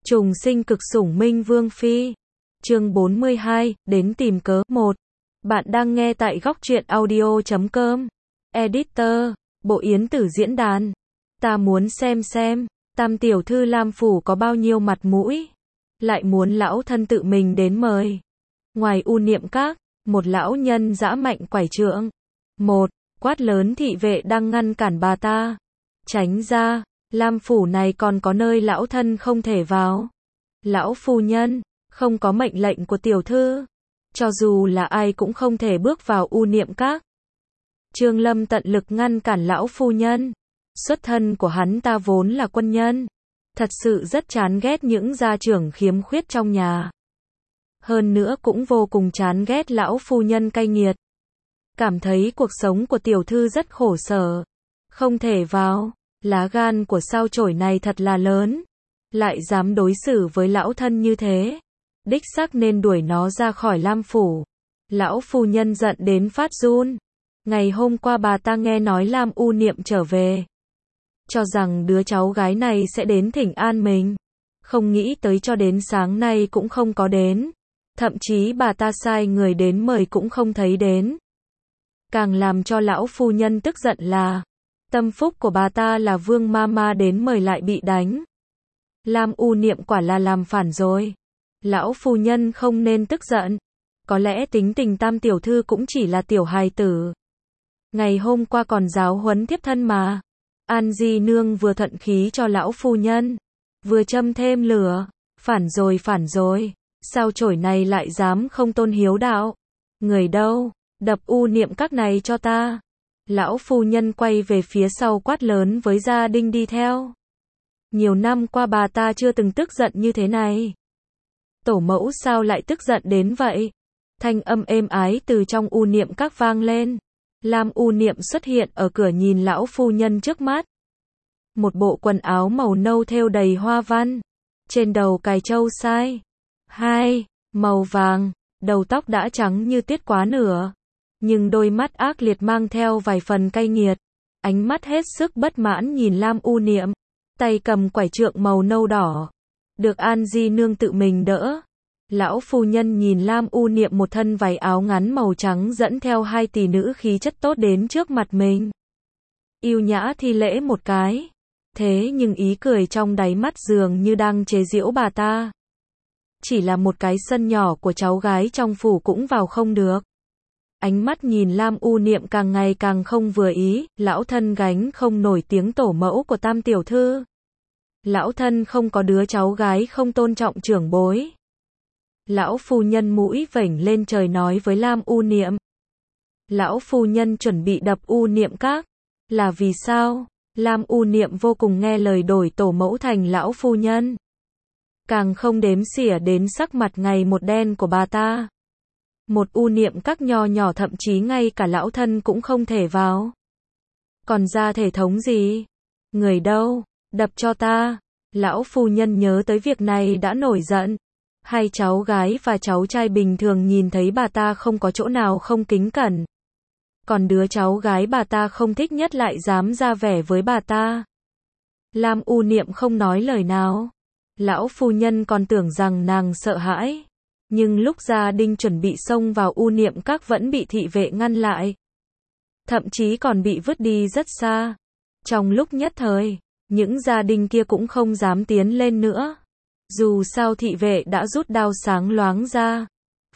Trùng sinh cực sủng Minh Vương Phi. Chương 42, đến tìm cớ. 1. Bạn đang nghe tại góc truyện audio.com. Editor, Bộ Yến Tử diễn đàn. Ta muốn xem, Tam tiểu thư Lam phủ có bao nhiêu mặt mũi, lại muốn lão thân tự mình đến mời. Ngoài U Niệm Các, một lão nhân dã mạnh quải trượng. Một, quát lớn thị vệ đang ngăn cản bà ta. Tránh ra, Lam phủ này còn có nơi lão thân không thể vào. Lão phu nhân, không có mệnh lệnh của tiểu thư, cho dù là ai cũng không thể bước vào U Niệm Các. Trương Lâm tận lực ngăn cản lão phu nhân. Xuất thân của hắn ta vốn là quân nhân, thật sự rất chán ghét những gia trưởng khiếm khuyết trong nhà. Hơn nữa cũng vô cùng chán ghét lão phu nhân cay nghiệt. Cảm thấy cuộc sống của tiểu thư rất khổ sở, không thể vào. Lá gan của sao chổi này thật là lớn, lại dám đối xử với lão thân như thế. Đích xác nên đuổi nó ra khỏi Lam phủ. Lão phu nhân giận đến phát run. Ngày hôm qua bà ta nghe nói Lam U Niệm trở về, cho rằng đứa cháu gái này sẽ đến thỉnh an mình. Không nghĩ tới cho đến sáng nay cũng không có đến. Thậm chí bà ta sai người đến mời cũng không thấy đến. Càng làm cho lão phu nhân tức giận là tâm phúc của bà ta là Vương Mama đến mời lại bị đánh. Lam U Niệm quả là làm phản rồi. Lão phu nhân không nên tức giận. Có lẽ tính tình Tam tiểu thư cũng chỉ là tiểu hài tử. Ngày hôm qua còn giáo huấn thiếp thân mà. An Di nương vừa thuận khí cho lão phu nhân, vừa châm thêm lửa. Phản rồi. Sao chổi này lại dám không tôn hiếu đạo? Người đâu? Đập U Niệm Các này cho ta. Lão phu nhân quay về phía sau quát lớn với gia đình đi theo. Nhiều năm qua bà ta chưa từng tức giận như thế này. Tổ mẫu sao lại tức giận đến vậy? Thanh âm êm ái từ trong U Niệm Các vang lên. Lam U Niệm xuất hiện ở cửa nhìn lão phu nhân trước mắt. Một bộ quần áo màu nâu thêu đầy hoa văn, trên đầu cài châu sai. Màu vàng, đầu tóc đã trắng như tuyết quá nửa. Nhưng đôi mắt ác liệt mang theo vài phần cay nghiệt. Ánh mắt hết sức bất mãn nhìn Lam U Niệm. Tay cầm quải trượng màu nâu đỏ. Được An Di nương tự mình đỡ. Lão phu nhân nhìn Lam U Niệm một thân váy áo ngắn màu trắng dẫn theo hai tỷ nữ khí chất tốt đến trước mặt mình. Yêu nhã thi lễ một cái. Thế nhưng ý cười trong đáy mắt dường như đang chế giễu bà ta. Chỉ là một cái sân nhỏ của cháu gái trong phủ cũng vào không được. Ánh mắt nhìn Lam U Niệm càng ngày càng không vừa ý. Lão thân gánh không nổi tiếng tổ mẫu của Tam tiểu thư. Lão thân không có đứa cháu gái không tôn trọng trưởng bối. Lão phu nhân mũi vểnh lên trời nói với Lam U Niệm. Lão phu nhân chuẩn bị đập U Niệm Các. Là vì sao? Lam U Niệm vô cùng nghe lời đổi tổ mẫu thành lão phu nhân. Càng không đếm xỉa đến sắc mặt ngày một đen của bà ta. Một U Niệm Các nho nhỏ thậm chí ngay cả lão thân cũng không thể vào. Còn ra thể thống gì? Người đâu? Đập cho ta. Lão phu nhân nhớ tới việc này đã nổi giận. Hai cháu gái và cháu trai bình thường nhìn thấy bà ta không có chỗ nào không kính cẩn. Còn đứa cháu gái bà ta không thích nhất lại dám ra vẻ với bà ta. Lam U Niệm không nói lời nào. Lão phu nhân còn tưởng rằng nàng sợ hãi. Nhưng lúc gia đình chuẩn bị xông vào U Niệm Các vẫn bị thị vệ ngăn lại. Thậm chí còn bị vứt đi rất xa. Trong lúc nhất thời, những gia đình kia cũng không dám tiến lên nữa. Dù sao thị vệ đã rút đao sáng loáng ra.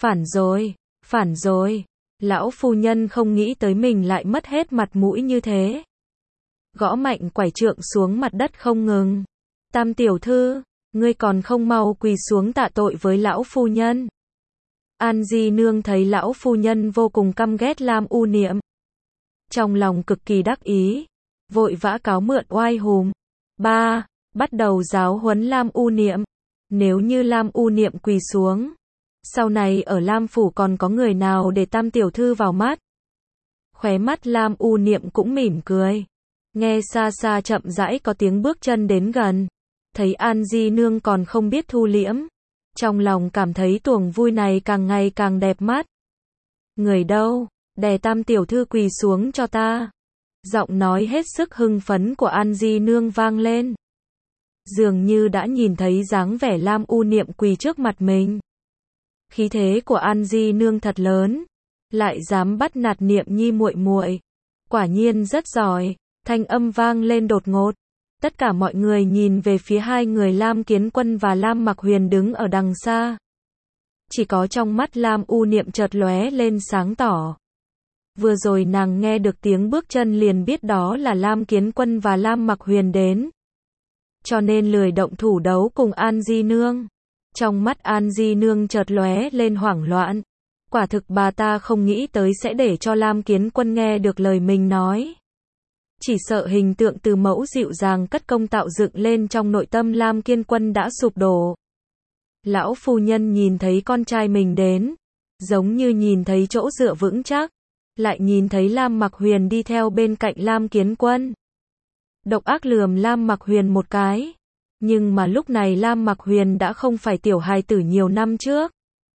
Phản rồi. Lão phu nhân không nghĩ tới mình lại mất hết mặt mũi như thế. Gõ mạnh quải trượng xuống mặt đất không ngừng. Tam tiểu thư, ngươi còn không mau quỳ xuống tạ tội với lão phu nhân. An Di nương thấy lão phu nhân vô cùng căm ghét Lam U Niệm. Trong lòng cực kỳ đắc ý. Vội vã cáo mượn oai hùng. 3. Bắt đầu giáo huấn Lam U Niệm. Nếu như Lam U Niệm quỳ xuống, sau này ở Lam phủ còn có người nào để Tam tiểu thư vào mắt? Khóe mắt Lam U Niệm cũng mỉm cười. Nghe xa xa chậm rãi có tiếng bước chân đến gần. Thấy An Di nương còn không biết thu liễm. Trong lòng cảm thấy tuồng vui này càng ngày càng đẹp mắt. Người đâu? Đè Tam tiểu thư quỳ xuống cho ta. Giọng nói hết sức hưng phấn của An Di nương vang lên. dường như đã nhìn thấy dáng vẻ Lam U Niệm quỳ trước mặt mình. Khí thế của An Di nương thật lớn, lại dám bắt nạt Niệm Nhi muội muội, quả nhiên rất giỏi. Thanh âm vang lên đột ngột. Tất cả mọi người nhìn về phía hai người Lam Kiến Quân và Lam Mặc Huyền đứng ở đằng xa. Chỉ có trong mắt Lam U Niệm chợt lóe lên sáng tỏ. Vừa rồi nàng nghe được tiếng bước chân liền biết đó là Lam Kiến Quân và Lam Mặc Huyền đến. Cho nên lười động thủ đấu cùng An Di nương. Trong mắt An Di nương chợt lóe lên hoảng loạn. Quả thực bà ta không nghĩ tới sẽ để cho Lam Kiến Quân nghe được lời mình nói. Chỉ sợ hình tượng từ mẫu dịu dàng cất công tạo dựng lên trong nội tâm Lam Kiến Quân đã sụp đổ. Lão phu nhân nhìn thấy con trai mình đến, giống như nhìn thấy chỗ dựa vững chắc, lại nhìn thấy Lam Mặc Huyền đi theo bên cạnh Lam Kiến Quân. Độc ác lườm Lam Mặc Huyền một cái, nhưng mà lúc này Lam Mặc Huyền đã không phải tiểu hài tử nhiều năm trước.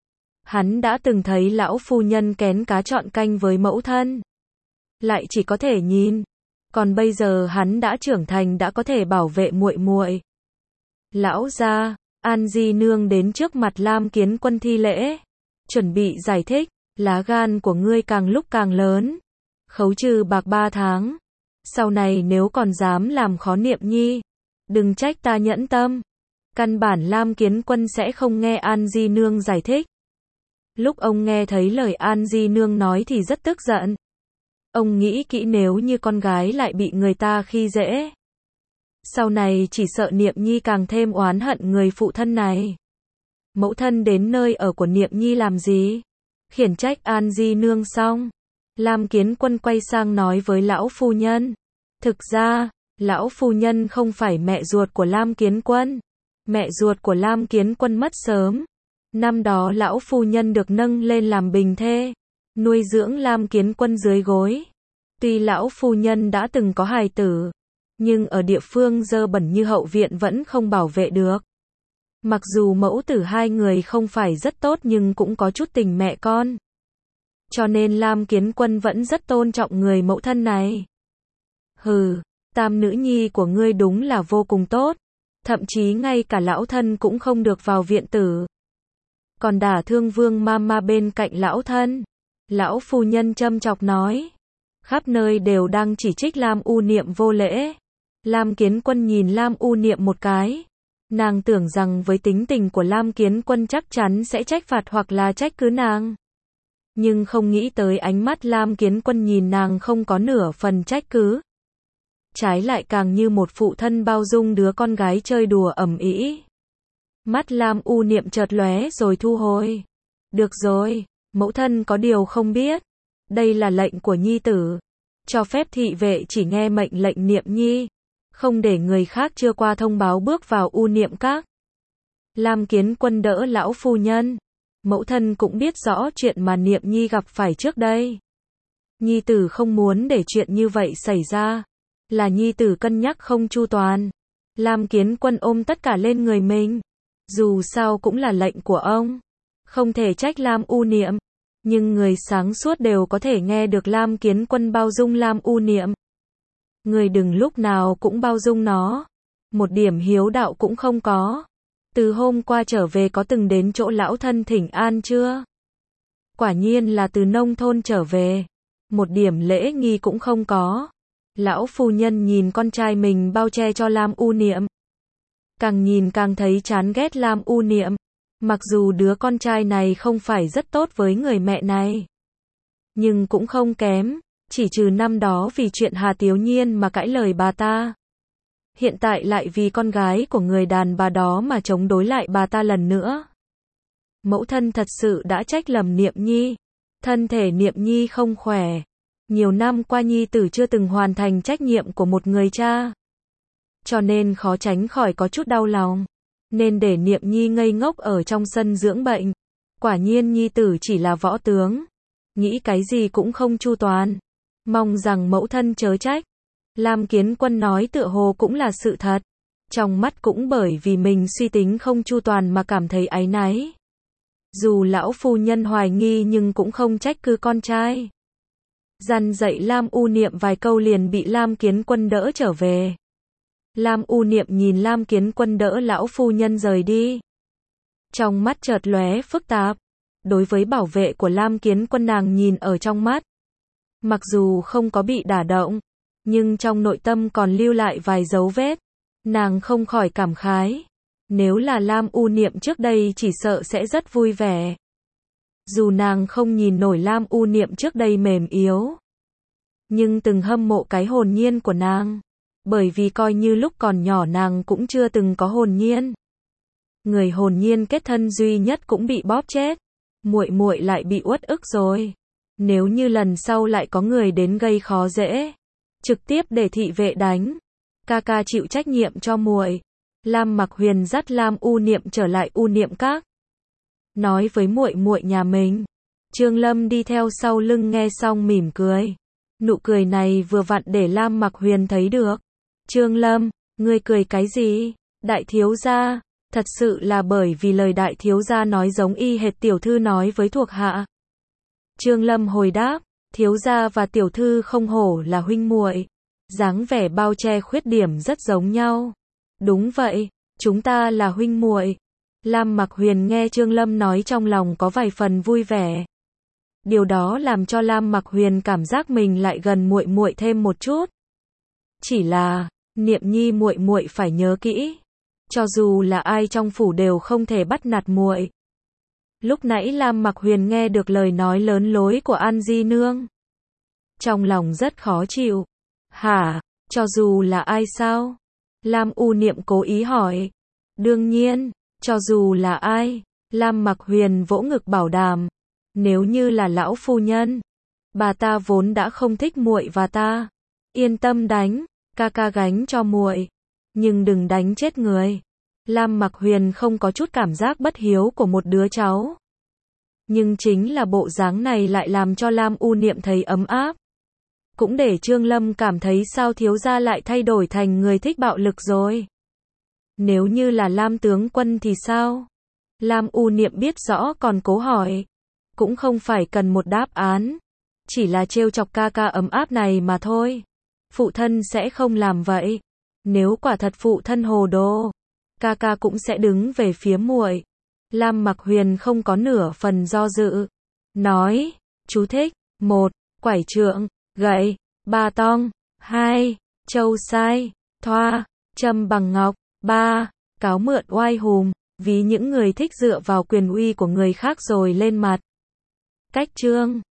Hắn đã từng thấy lão phu nhân kén cá chọn canh với mẫu thân, lại chỉ có thể nhìn, còn bây giờ hắn đã trưởng thành đã có thể bảo vệ muội muội. Lão gia, An Di nương đến trước mặt Lam Kiến Quân thi lễ, chuẩn bị giải thích, lá gan của ngươi càng lúc càng lớn, khấu trừ bạc 3 tháng, sau này nếu còn dám làm khó Niệm Nhi, đừng trách ta nhẫn tâm. Căn bản Lam Kiến Quân sẽ không nghe An Di nương giải thích. Lúc ông nghe thấy lời An Di nương nói thì rất tức giận. Ông nghĩ kỹ nếu như con gái lại bị người ta khi dễ, sau này chỉ sợ Niệm Nhi càng thêm oán hận người phụ thân này. Mẫu thân đến nơi ở của Niệm Nhi làm gì? Khiển trách An Di nương xong, Lam Kiến Quân quay sang nói với lão phu nhân. Thực ra, lão phu nhân không phải mẹ ruột của Lam Kiến Quân. Mẹ ruột của Lam Kiến Quân mất sớm. Năm đó lão phu nhân được nâng lên làm bình thê, nuôi dưỡng Lam Kiến Quân dưới gối. Tuy lão phu nhân đã từng có hài tử, nhưng ở địa phương dơ bẩn như hậu viện vẫn không bảo vệ được. Mặc dù mẫu tử hai người không phải rất tốt nhưng cũng có chút tình mẹ con. Cho nên Lam Kiến Quân vẫn rất tôn trọng người mẫu thân này. Hừ, tam nữ nhi của ngươi đúng là vô cùng tốt. Thậm chí ngay cả lão thân cũng không được vào viện tử. Còn đả thương Vương Mama bên cạnh lão thân. Lão phu nhân châm chọc nói. Khắp nơi đều đang chỉ trích Lam U Niệm vô lễ. Lam Kiến Quân nhìn Lam U Niệm một cái. Nàng tưởng rằng với tính tình của Lam Kiến Quân chắc chắn sẽ trách phạt hoặc là trách cứ nàng. Nhưng không nghĩ tới ánh mắt Lam Kiến Quân nhìn nàng không có nửa phần trách cứ. Trái lại càng như một phụ thân bao dung đứa con gái chơi đùa ầm ĩ. Mắt Lam U Niệm chợt lóe rồi thu hồi. Được rồi, mẫu thân có điều không biết. Đây là lệnh của nhi tử. Cho phép thị vệ chỉ nghe mệnh lệnh Niệm Nhi. Không để người khác chưa qua thông báo bước vào U Niệm các. Lam Kiến Quân đỡ lão phu nhân. Mẫu thân cũng biết rõ chuyện mà Niệm Nhi gặp phải trước đây. Nhi tử không muốn để chuyện như vậy xảy ra. Là nhi tử cân nhắc không chu toàn. Lam Kiến Quân ôm tất cả lên người mình. Dù sao cũng là lệnh của ông. Không thể trách Lam U Niệm. Nhưng người sáng suốt đều có thể nghe được Lam Kiến Quân bao dung Lam U Niệm. Người đừng lúc nào cũng bao dung nó. Một điểm hiếu đạo cũng không có. Từ hôm qua trở về có từng đến chỗ lão thân thỉnh an chưa? Quả nhiên là từ nông thôn trở về. Một điểm lễ nghi cũng không có. Lão phu nhân nhìn con trai mình bao che cho Lam U Niệm. Càng nhìn càng thấy chán ghét Lam U Niệm. Mặc dù đứa con trai này không phải rất tốt với người mẹ này, nhưng cũng không kém. Chỉ trừ năm đó vì chuyện Hà Tiếu Nhiên mà cãi lời bà ta. Hiện tại lại vì con gái của người đàn bà đó mà chống đối lại bà ta lần nữa. Mẫu thân thật sự đã trách lầm Niệm Nhi. Thân thể Niệm Nhi không khỏe. Nhiều năm qua nhi tử chưa từng hoàn thành trách nhiệm của một người cha. Cho nên khó tránh khỏi có chút đau lòng. Nên để Niệm Nhi ngây ngốc ở trong sân dưỡng bệnh. Quả nhiên nhi tử chỉ là võ tướng. Nghĩ cái gì cũng không chu toàn. Mong rằng mẫu thân chớ trách. Lam Kiến Quân nói tựa hồ cũng là sự thật. Trong mắt cũng bởi vì mình suy tính không chu toàn mà cảm thấy áy náy. Dù lão phu nhân hoài nghi nhưng cũng không trách cứ con trai. Dằn dạy Lam U Niệm vài câu liền bị Lam Kiến Quân đỡ trở về. Lam U Niệm nhìn Lam Kiến Quân đỡ lão phu nhân rời đi. Trong mắt chợt lóe phức tạp. Đối với bảo vệ của Lam Kiến Quân nàng nhìn ở trong mắt. Mặc dù không có bị đả động, nhưng trong nội tâm còn lưu lại vài dấu vết. Nàng không khỏi cảm khái. Nếu là Lam U Niệm trước đây chỉ sợ sẽ rất vui vẻ. Dù nàng không nhìn nổi Lam U Niệm trước đây mềm yếu, nhưng từng hâm mộ cái hồn nhiên của nàng. Bởi vì coi như lúc còn nhỏ nàng cũng chưa từng có hồn nhiên. Người hồn nhiên kết thân duy nhất cũng bị bóp chết. Muội muội lại bị uất ức rồi. Nếu như lần sau lại có người đến gây khó dễ, trực tiếp để thị vệ đánh. Ca ca chịu trách nhiệm cho muội. Lam Mặc Huyền dắt Lam U Niệm trở lại U Niệm Các, nói với muội muội nhà mình. Trương Lâm đi theo sau lưng nghe xong mỉm cười. Nụ cười này vừa vặn để Lam Mặc Huyền thấy được. Trương Lâm, ngươi cười cái gì? Đại thiếu gia, thật sự là bởi vì lời đại thiếu gia nói giống y hệt tiểu thư nói với thuộc hạ. Trương Lâm hồi đáp, thiếu gia và tiểu thư không hổ là huynh muội, dáng vẻ bao che khuyết điểm rất giống nhau. Đúng vậy, chúng ta là huynh muội. Lam Mặc Huyền nghe Trương Lâm nói trong lòng có vài phần vui vẻ. Điều đó làm cho Lam Mặc Huyền cảm giác mình lại gần muội muội thêm một chút. Chỉ là, Niệm Nhi muội muội phải nhớ kỹ, cho dù là ai trong phủ đều không thể bắt nạt muội. Lúc nãy Lam Mặc Huyền nghe được lời nói lớn lối của An Di nương, trong lòng rất khó chịu. Hả, cho dù là ai sao? Lam U Niệm cố ý hỏi. Đương nhiên, cho dù là ai. Lam Mặc Huyền vỗ ngực bảo đảm. Nếu như là lão phu nhân, bà ta vốn đã không thích muội và ta. Yên tâm đánh, ca ca gánh cho muội, nhưng đừng đánh chết người. Lam Mặc Huyền không có chút cảm giác bất hiếu của một đứa cháu. Nhưng chính là bộ dáng này lại làm cho Lam U Niệm thấy ấm áp. Cũng để Trương Lâm cảm thấy sao thiếu gia lại thay đổi thành người thích bạo lực rồi. Nếu như là Lam tướng quân thì sao? Lam U Niệm biết rõ còn cố hỏi. Cũng không phải cần một đáp án. Chỉ là trêu chọc ca ca ấm áp này mà thôi. Phụ thân sẽ không làm vậy. Nếu quả thật phụ thân hồ đồ, ca ca cũng sẽ đứng về phía muội. Lam Mặc Huyền không có nửa phần do dự. Nói, chú thích, 1. Quải trượng, gậy, ba tong, 2. Châu sai, thoa, châm bằng ngọc, 3. Cáo mượn oai hùng, ví những người thích dựa vào quyền uy của người khác rồi lên mặt. Cách chương